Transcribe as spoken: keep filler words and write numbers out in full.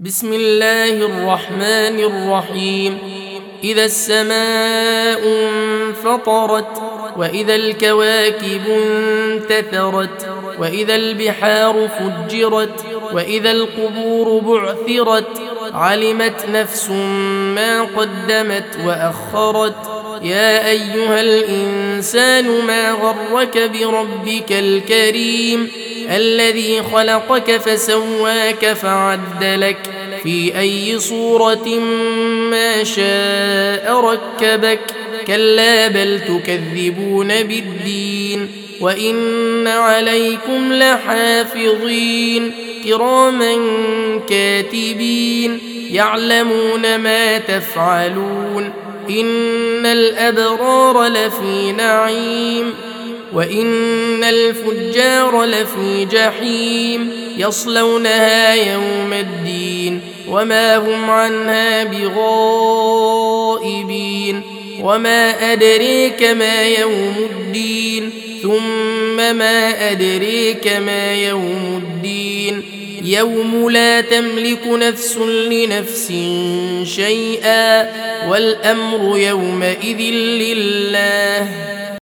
بسم الله الرحمن الرحيم. إذا السماء انفطرت وإذا الكواكب انتثرت وإذا البحار فجرت وإذا القبور بعثرت علمت نفس ما قدمت وأخرت. يا أيها الإنسان ما غرك بربك الكريم الذي خلقك فسواك فعدلك في أي صورة ما شاء ركبك. كلا بل تكذبون بالدين وإن عليكم لحافظين كراما كاتبين يعلمون ما تفعلون. إن الأبرار لفي نعيم وإن الفجار لفي جحيم يصلونها يوم الدين وما هم عنها بغائبين. وما أدريك ما يوم الدين ثم ما أدريك ما يوم الدين يوم لا تملك نفس لنفس شيئا والأمر يومئذ لله.